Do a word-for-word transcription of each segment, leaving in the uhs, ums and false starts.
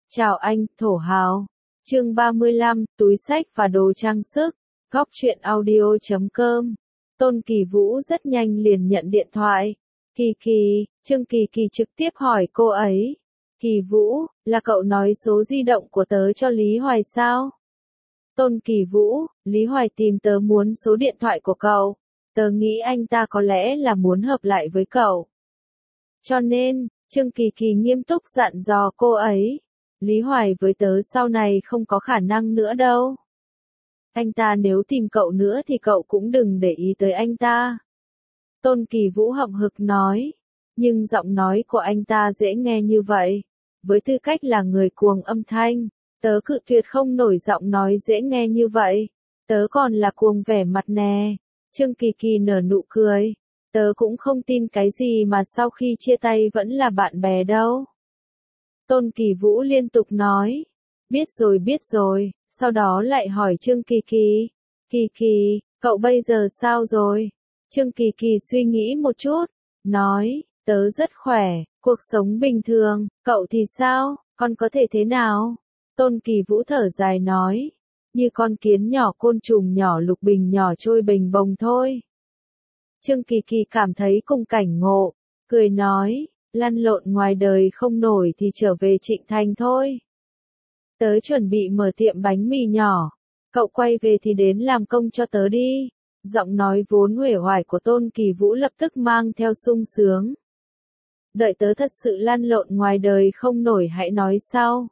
Chào anh, thổ hào. Chương ba mươi lăm, túi xách và đồ trang sức. Góc truyện audio chấm com. Tôn Kỳ Vũ rất nhanh liền nhận điện thoại. Kỳ Kỳ, Trương Kỳ Kỳ trực tiếp hỏi cô ấy. Kỳ Vũ, là cậu nói số di động của tớ cho Lý Hoài sao? Tôn Kỳ Vũ, Lý Hoài tìm tớ muốn số điện thoại của cậu. Tớ nghĩ anh ta có lẽ là muốn hợp lại với cậu. Cho nên, Trương Kỳ Kỳ nghiêm túc dặn dò cô ấy. Lý Hoài với tớ sau này không có khả năng nữa đâu. Anh ta nếu tìm cậu nữa thì cậu cũng đừng để ý tới anh ta. Tôn Kỳ Vũ hậm hực nói. Nhưng giọng nói của anh ta dễ nghe như vậy. Với tư cách là người cuồng âm thanh, tớ cự tuyệt không nổi giọng nói dễ nghe như vậy. Tớ còn là cuồng vẻ mặt nè. Trương Kỳ Kỳ nở nụ cười. Tớ cũng không tin cái gì mà sau khi chia tay vẫn là bạn bè đâu. Tôn Kỳ Vũ liên tục nói. Biết rồi biết rồi, sau đó lại hỏi Trương Kỳ Kỳ. Kỳ Kỳ, cậu bây giờ sao rồi? Trương Kỳ Kỳ suy nghĩ một chút, nói, tớ rất khỏe, cuộc sống bình thường, cậu thì sao, con có thể thế nào? Tôn Kỳ Vũ thở dài nói, như con kiến nhỏ côn trùng nhỏ lục bình nhỏ trôi bình bồng thôi. Trương Kỳ Kỳ cảm thấy cùng cảnh ngộ, cười nói, lăn lộn ngoài đời không nổi thì trở về Trịnh Thành thôi. Tớ chuẩn bị mở tiệm bánh mì nhỏ, cậu quay về thì đến làm công cho tớ đi. Giọng nói vốn uể oải của Tôn Kỳ Vũ lập tức mang theo sung sướng. Đợi tớ thật sự lăn lộn ngoài đời không nổi hãy nói sau.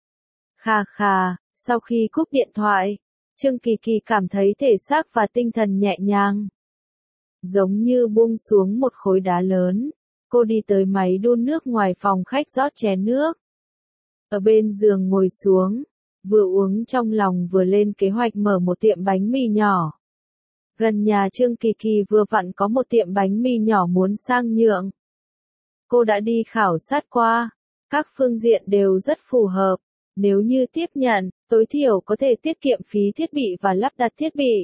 Khà khà, sau khi cúp điện thoại, Trương Kỳ Kỳ cảm thấy thể xác và tinh thần nhẹ nhàng. Giống như buông xuống một khối đá lớn, cô đi tới máy đun nước ngoài phòng khách rót chén nước. Ở bên giường ngồi xuống, vừa uống trong lòng vừa lên kế hoạch mở một tiệm bánh mì nhỏ. Gần nhà Trương Kỳ Kỳ vừa vặn có một tiệm bánh mì nhỏ muốn sang nhượng. Cô đã đi khảo sát qua, các phương diện đều rất phù hợp. Nếu như tiếp nhận, tối thiểu có thể tiết kiệm phí thiết bị và lắp đặt thiết bị.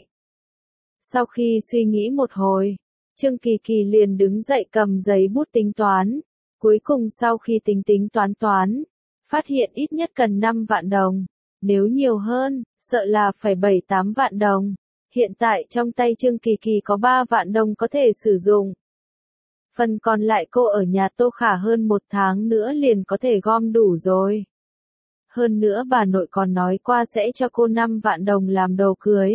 Sau khi suy nghĩ một hồi, Trương Kỳ Kỳ liền đứng dậy cầm giấy bút tính toán. Cuối cùng sau khi tính tính toán toán, phát hiện ít nhất cần năm vạn đồng. Nếu nhiều hơn, sợ là phải bảy tám vạn đồng. Hiện tại trong tay Trương Kỳ Kỳ có ba vạn đồng có thể sử dụng. Phần còn lại cô ở nhà Tô Khả hơn một tháng nữa liền có thể gom đủ rồi. Hơn nữa bà nội còn nói qua sẽ cho cô năm vạn đồng làm đồ cưới.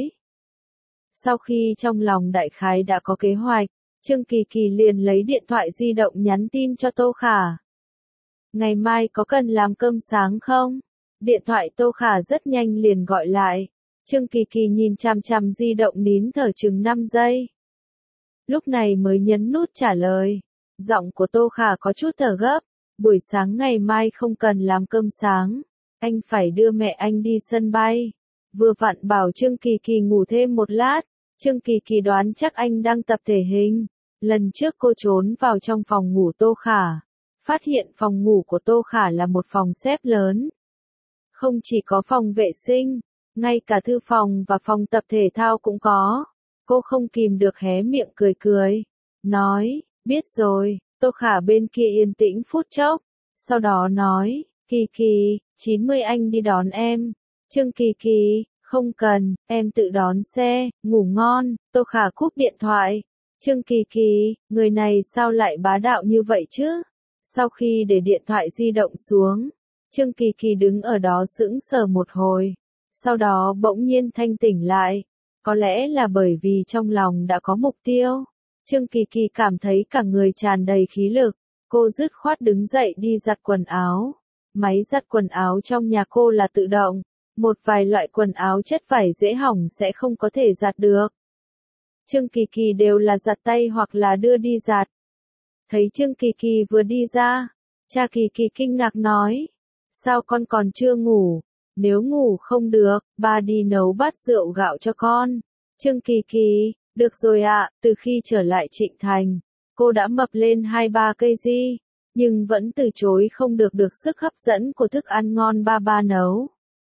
Sau khi trong lòng đại khái đã có kế hoạch, Trương Kỳ Kỳ liền lấy điện thoại di động nhắn tin cho Tô Khả. Ngày mai có cần làm cơm sáng không? Điện thoại Tô Khả rất nhanh liền gọi lại. Trương Kỳ Kỳ nhìn chằm chằm di động nín thở chừng năm giây. Lúc này mới nhấn nút trả lời. Giọng của Tô Khả có chút thở gấp. Buổi sáng ngày mai không cần làm cơm sáng. Anh phải đưa mẹ anh đi sân bay. Vừa vặn bảo Trương Kỳ Kỳ ngủ thêm một lát. Trương Kỳ Kỳ đoán chắc anh đang tập thể hình. Lần trước cô trốn vào trong phòng ngủ Tô Khả. Phát hiện phòng ngủ của Tô Khả là một phòng xếp lớn. Không chỉ có phòng vệ sinh, ngay cả thư phòng và phòng tập thể thao cũng có. Cô không kìm được hé miệng cười cười. Nói, biết rồi, Tô Khả bên kia yên tĩnh phút chốc. Sau đó nói, Kỳ Kỳ, chín mươi anh đi đón em. Trương Kỳ Kỳ, không cần, em tự đón xe, ngủ ngon. Tô Khả cúp điện thoại. Trương Kỳ Kỳ, người này sao lại bá đạo như vậy chứ? Sau khi để điện thoại di động xuống, Trương Kỳ Kỳ đứng ở đó sững sờ một hồi. Sau đó bỗng nhiên thanh tỉnh lại. Có lẽ là bởi vì trong lòng đã có mục tiêu. Trương Kỳ Kỳ cảm thấy cả người tràn đầy khí lực. Cô dứt khoát đứng dậy đi giặt quần áo. Máy giặt quần áo trong nhà cô là tự động. Một vài loại quần áo chất vải dễ hỏng sẽ không có thể giặt được. Trương Kỳ Kỳ đều là giặt tay hoặc là đưa đi giặt. Thấy Trương Kỳ Kỳ vừa đi ra, cha Kỳ Kỳ kinh ngạc nói. Sao con còn chưa ngủ? Nếu ngủ không được, ba đi nấu bát rượu gạo cho con. Trương Kỳ Kỳ, được rồi ạ, từ khi trở lại Trịnh Thành, cô đã mập lên hai ba cây di, nhưng vẫn từ chối không được được sức hấp dẫn của thức ăn ngon ba ba nấu.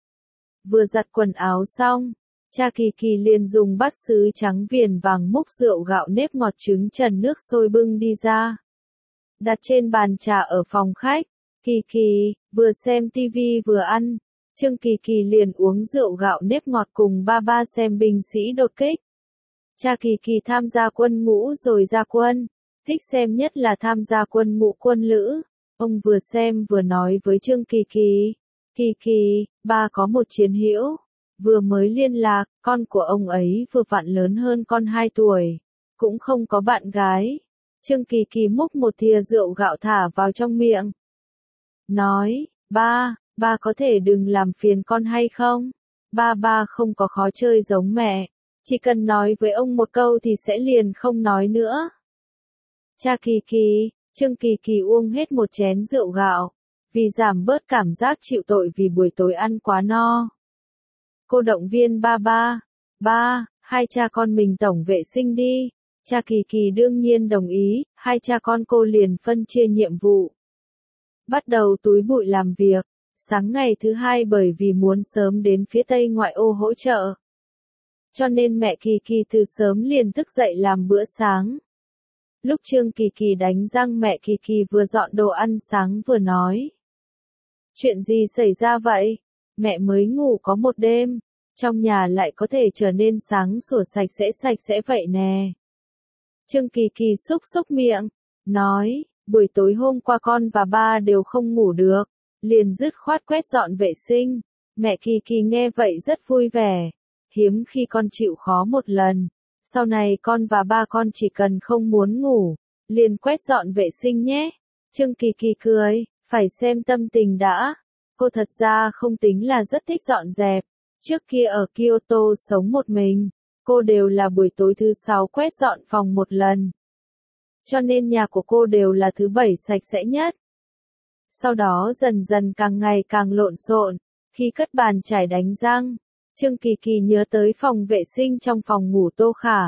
Vừa giặt quần áo xong, cha Kỳ Kỳ liền dùng bát sứ trắng viền vàng múc rượu gạo nếp ngọt trứng trần nước sôi bưng đi ra. Đặt trên bàn trà ở phòng khách, Kỳ Kỳ, vừa xem tivi vừa ăn, Trương Kỳ Kỳ liền uống rượu gạo nếp ngọt cùng ba ba xem binh sĩ đột kích. Cha Kỳ Kỳ tham gia quân ngũ rồi ra quân, thích xem nhất là tham gia quân ngũ quân lữ. Ông vừa xem vừa nói với Trương Kỳ Kỳ, Kỳ Kỳ, ba có một chiến hữu, vừa mới liên lạc, con của ông ấy vừa vặn lớn hơn con hai tuổi, cũng không có bạn gái. Trương Kỳ Kỳ múc một thìa rượu gạo thả vào trong miệng. Nói, ba, ba có thể đừng làm phiền con hay không? Ba ba không có khó chơi giống mẹ, chỉ cần nói với ông một câu thì sẽ liền không nói nữa. Cha Kỳ Kỳ, Trương Kỳ Kỳ uống hết một chén rượu gạo, vì giảm bớt cảm giác chịu tội vì buổi tối ăn quá no. Cô động viên ba ba, ba, hai cha con mình tổng vệ sinh đi. Cha Kỳ Kỳ đương nhiên đồng ý, hai cha con cô liền phân chia nhiệm vụ. Bắt đầu túi bụi làm việc, sáng ngày thứ hai bởi vì muốn sớm đến phía Tây ngoại ô hỗ trợ. Cho nên mẹ Kỳ Kỳ từ sớm liền thức dậy làm bữa sáng. Lúc Trương Kỳ Kỳ đánh răng mẹ Kỳ Kỳ vừa dọn đồ ăn sáng vừa nói. Chuyện gì xảy ra vậy? Mẹ mới ngủ có một đêm, trong nhà lại có thể trở nên sáng sủa sạch sẽ sạch sẽ vậy nè. Trương Kỳ Kỳ xúc xúc miệng, nói, buổi tối hôm qua con và ba đều không ngủ được, liền dứt khoát quét dọn vệ sinh. Mẹ Kỳ Kỳ nghe vậy rất vui vẻ, hiếm khi con chịu khó một lần. Sau này con và ba con chỉ cần không muốn ngủ, liền quét dọn vệ sinh nhé. Trương Kỳ Kỳ cười, phải xem tâm tình đã. Cô thật ra không tính là rất thích dọn dẹp. Trước kia ở Kyoto sống một mình, cô đều là buổi tối thứ sáu quét dọn phòng một lần. Cho nên nhà của cô đều là thứ bảy sạch sẽ nhất. Sau đó dần dần càng ngày càng lộn xộn, khi cất bàn chải đánh răng, Trương Kỳ Kỳ nhớ tới phòng vệ sinh trong phòng ngủ Tô Khả.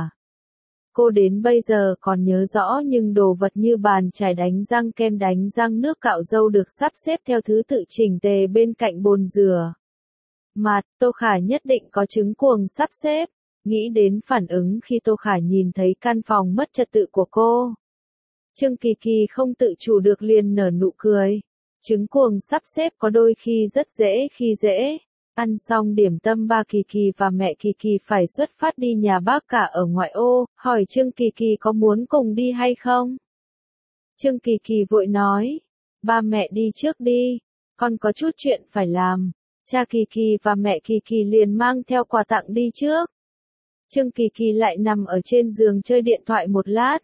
Cô đến bây giờ còn nhớ rõ nhưng đồ vật như bàn chải đánh răng, kem đánh răng, nước cạo râu được sắp xếp theo thứ tự chỉnh tề bên cạnh bồn rửa mặt. Tô Khả nhất định có chứng cuồng sắp xếp, nghĩ đến phản ứng khi Tô Khả nhìn thấy căn phòng mất trật tự của cô. Trương Kỳ Kỳ không tự chủ được liền nở nụ cười. Chứng cuồng sắp xếp có đôi khi rất dễ khi dễ. Ăn xong điểm tâm ba Kỳ Kỳ và mẹ Kỳ Kỳ phải xuất phát đi nhà bác cả ở ngoại ô, hỏi Trương Kỳ Kỳ có muốn cùng đi hay không. Trương Kỳ Kỳ vội nói, ba mẹ đi trước đi, con có chút chuyện phải làm. Cha Kỳ Kỳ và mẹ Kỳ Kỳ liền mang theo quà tặng đi trước. Trương Kỳ Kỳ lại nằm ở trên giường chơi điện thoại một lát.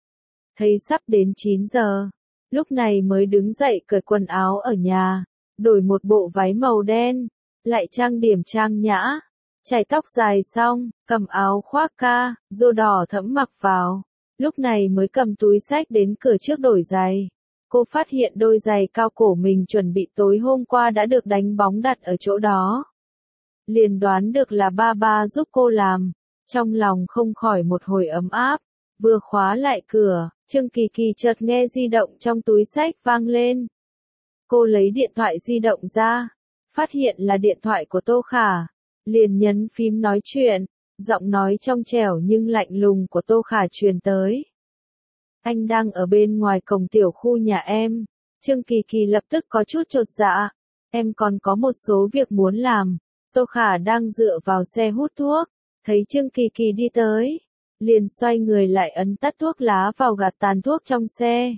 Thấy sắp đến chín giờ, lúc này mới đứng dậy cởi quần áo ở nhà, đổi một bộ váy màu đen, lại trang điểm trang nhã, chải tóc dài xong, cầm áo khoác ca, rô đỏ thẫm mặc vào, lúc này mới cầm túi xách đến cửa trước đổi giày. Cô phát hiện đôi giày cao cổ mình chuẩn bị tối hôm qua đã được đánh bóng đặt ở chỗ đó. Liền đoán được là ba ba giúp cô làm, trong lòng không khỏi một hồi ấm áp, vừa khóa lại cửa, Trương Kỳ Kỳ chợt nghe di động trong túi xách vang lên. Cô lấy điện thoại di động ra, phát hiện là điện thoại của Tô Khả, liền nhấn phím nói chuyện, giọng nói trong trẻo nhưng lạnh lùng của Tô Khả truyền tới. Anh đang ở bên ngoài cổng tiểu khu nhà em. Trương Kỳ Kỳ lập tức có chút chột dạ. Em còn có một số việc muốn làm. Tô Khả đang dựa vào xe hút thuốc, thấy Trương Kỳ Kỳ đi tới, liền xoay người lại ấn tắt thuốc lá vào gạt tàn thuốc trong xe.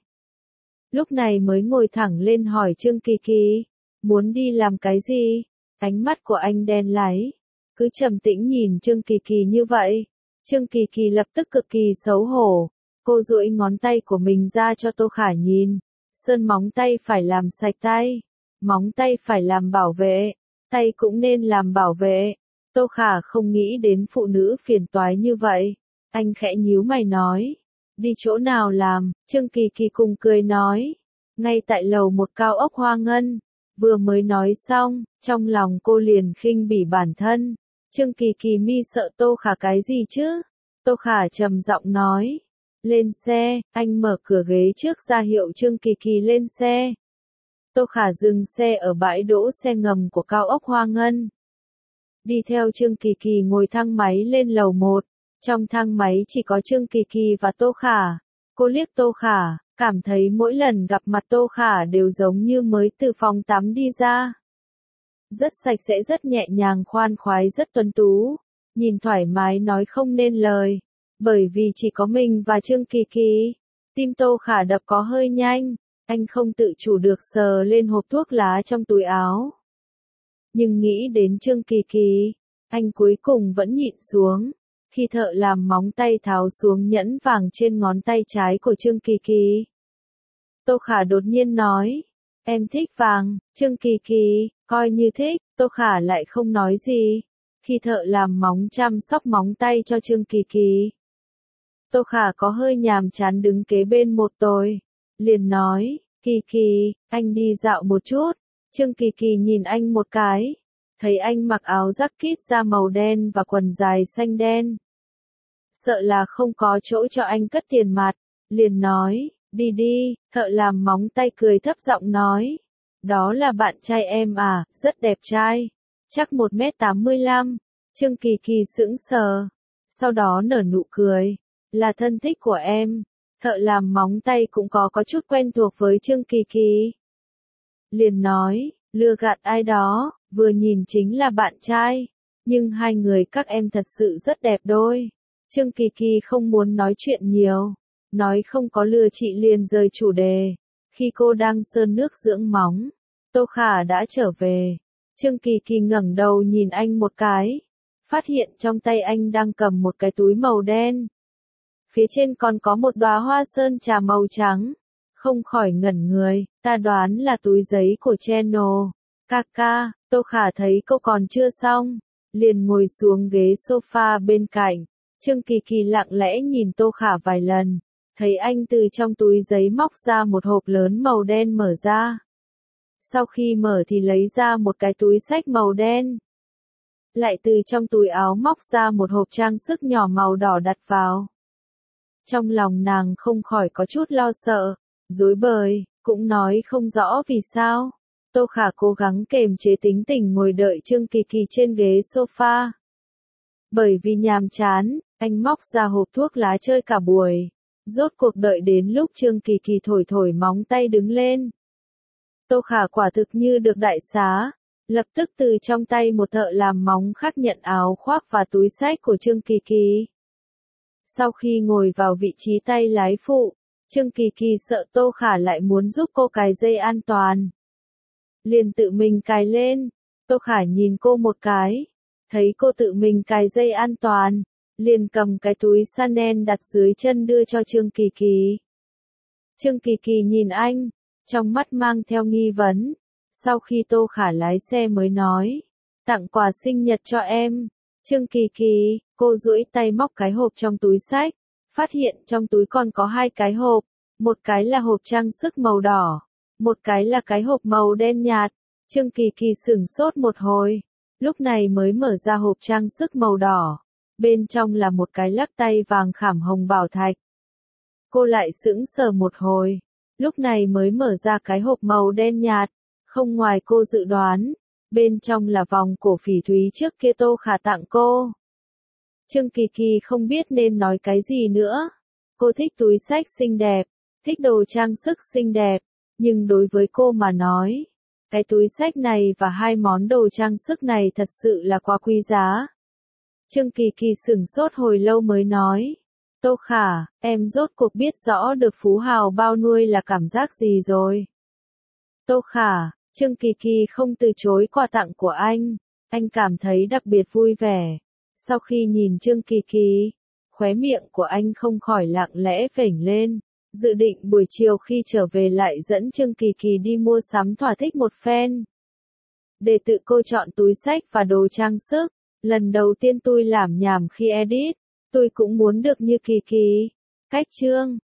Lúc này mới ngồi thẳng lên hỏi Trương Kỳ Kỳ, muốn đi làm cái gì? Ánh mắt của anh đen láy, cứ trầm tĩnh nhìn Trương Kỳ Kỳ như vậy. Trương Kỳ Kỳ lập tức cực kỳ xấu hổ. Cô duỗi ngón tay của mình ra cho Tô Khả nhìn. Sơn móng tay phải làm sạch tay, móng tay phải làm bảo vệ, tay cũng nên làm bảo vệ. Tô Khả không nghĩ đến phụ nữ phiền toái như vậy. Anh khẽ nhíu mày nói, đi chỗ nào làm? Trương Kỳ Kỳ cùng cười nói, ngay tại lầu một cao ốc Hoa Ngân. Vừa mới nói xong, trong lòng cô liền khinh bỉ bản thân. Trương Kỳ Kỳ mi sợ Tô Khả cái gì chứ? Tô Khả trầm giọng nói, lên xe. Anh mở cửa ghế trước ra hiệu Trương Kỳ Kỳ lên xe. Tô Khả dừng xe ở bãi đỗ xe ngầm của cao ốc Hoa Ngân. Đi theo Trương Kỳ Kỳ ngồi thang máy lên lầu một. Trong thang máy chỉ có Trương Kỳ Kỳ và Tô Khả. Cô liếc Tô Khả, cảm thấy mỗi lần gặp mặt Tô Khả đều giống như mới từ phòng tắm đi ra. Rất sạch sẽ, rất nhẹ nhàng, khoan khoái, rất tuấn tú, nhìn thoải mái nói không nên lời. Bởi vì chỉ có mình và Trương Kỳ Kỳ, tim Tô Khả đập có hơi nhanh, anh không tự chủ được sờ lên hộp thuốc lá trong túi áo. Nhưng nghĩ đến Trương Kỳ Kỳ, anh cuối cùng vẫn nhịn xuống. Khi thợ làm móng tay tháo xuống nhẫn vàng trên ngón tay trái của Trương Kỳ Kỳ, Tô Khả đột nhiên nói, em thích vàng. Trương Kỳ Kỳ, coi như thích. Tô Khả lại không nói gì. Khi thợ làm móng chăm sóc móng tay cho Trương Kỳ Kỳ, Tô Khả có hơi nhàm chán đứng kế bên một tôi, liền nói, Kỳ Kỳ, anh đi dạo một chút. Trương Kỳ Kỳ nhìn anh một cái, thấy anh mặc áo jacket da màu đen và quần dài xanh đen. Sợ là không có chỗ cho anh cất tiền mặt, liền nói, đi đi. Thợ làm móng tay cười thấp giọng nói, đó là bạn trai em à, rất đẹp trai, chắc một mét tám mươi lăm. Trương Kỳ Kỳ sững sờ, sau đó nở nụ cười, là thân thích của em. Thợ làm móng tay cũng có có chút quen thuộc với Trương Kỳ Kỳ, liền nói, lừa gạt ai đó, vừa nhìn chính là bạn trai, nhưng hai người các em thật sự rất đẹp đôi. Trương Kỳ Kỳ không muốn nói chuyện nhiều, nói không có lừa chị liền rời chủ đề. Khi cô đang sơn nước dưỡng móng, Tô Khả đã trở về. Trương Kỳ Kỳ ngẩng đầu nhìn anh một cái, phát hiện trong tay anh đang cầm một cái túi màu đen. Phía trên còn có một đóa hoa sơn trà màu trắng. Không khỏi ngẩn người, ta đoán là túi giấy của Channel. Kaka, Tô Khả thấy cô còn chưa xong, liền ngồi xuống ghế sofa bên cạnh. Trương Kỳ Kỳ lặng lẽ nhìn Tô Khả vài lần, thấy anh từ trong túi giấy móc ra một hộp lớn màu đen mở ra. Sau khi mở thì lấy ra một cái túi xách màu đen. Lại từ trong túi áo móc ra một hộp trang sức nhỏ màu đỏ đặt vào. Trong lòng nàng không khỏi có chút lo sợ, rối bời, cũng nói không rõ vì sao. Tô Khả cố gắng kềm chế tính tình ngồi đợi Trương Kỳ Kỳ trên ghế sofa. Bởi vì nhàm chán, anh móc ra hộp thuốc lá chơi cả buổi. Rốt cuộc đợi đến lúc Trương Kỳ Kỳ thổi thổi móng tay đứng lên. Tô Khả quả thực như được đại xá, lập tức từ trong tay một thợ làm móng khác nhận áo khoác và túi xách của Trương Kỳ Kỳ. Sau khi ngồi vào vị trí tay lái phụ, Trương Kỳ Kỳ sợ Tô Khả lại muốn giúp cô cài dây an toàn, liền tự mình cài lên. Tô Khả nhìn cô một cái, thấy cô tự mình cài dây an toàn, liền cầm cái túi Chanel đặt dưới chân đưa cho Trương Kỳ Kỳ. Trương Kỳ Kỳ nhìn anh, trong mắt mang theo nghi vấn. Sau khi Tô Khả lái xe mới nói, tặng quà sinh nhật cho em. Trương Kỳ Kỳ, cô duỗi tay móc cái hộp trong túi xách, phát hiện trong túi còn có hai cái hộp, một cái là hộp trang sức màu đỏ, một cái là cái hộp màu đen nhạt. Trương Kỳ Kỳ sửng sốt một hồi, lúc này mới mở ra hộp trang sức màu đỏ, bên trong là một cái lắc tay vàng khảm hồng bảo thạch. Cô lại sững sờ một hồi, lúc này mới mở ra cái hộp màu đen nhạt, không ngoài cô dự đoán, bên trong là vòng cổ phỉ thúy trước kia Tô Khả tặng cô. Trương Kỳ Kỳ không biết nên nói cái gì nữa. Cô thích túi xách xinh đẹp, thích đồ trang sức xinh đẹp, nhưng đối với cô mà nói, cái túi xách này và hai món đồ trang sức này thật sự là quá quý giá. Trương Kỳ Kỳ sửng sốt hồi lâu mới nói, Tô Khả, em rốt cuộc biết rõ được phú hào bao nuôi là cảm giác gì rồi. Tô Khả, Trương Kỳ Kỳ không từ chối quà tặng của anh, anh cảm thấy đặc biệt vui vẻ. Sau khi nhìn Trương Kỳ Kỳ, khóe miệng của anh không khỏi lặng lẽ vểnh lên, dự định buổi chiều khi trở về lại dẫn Trương Kỳ Kỳ đi mua sắm thỏa thích một phen. Để tự cô chọn túi xách và đồ trang sức, lần đầu tiên tôi làm nhảm khi edit, tôi cũng muốn được như Kỳ Kỳ. Cách chương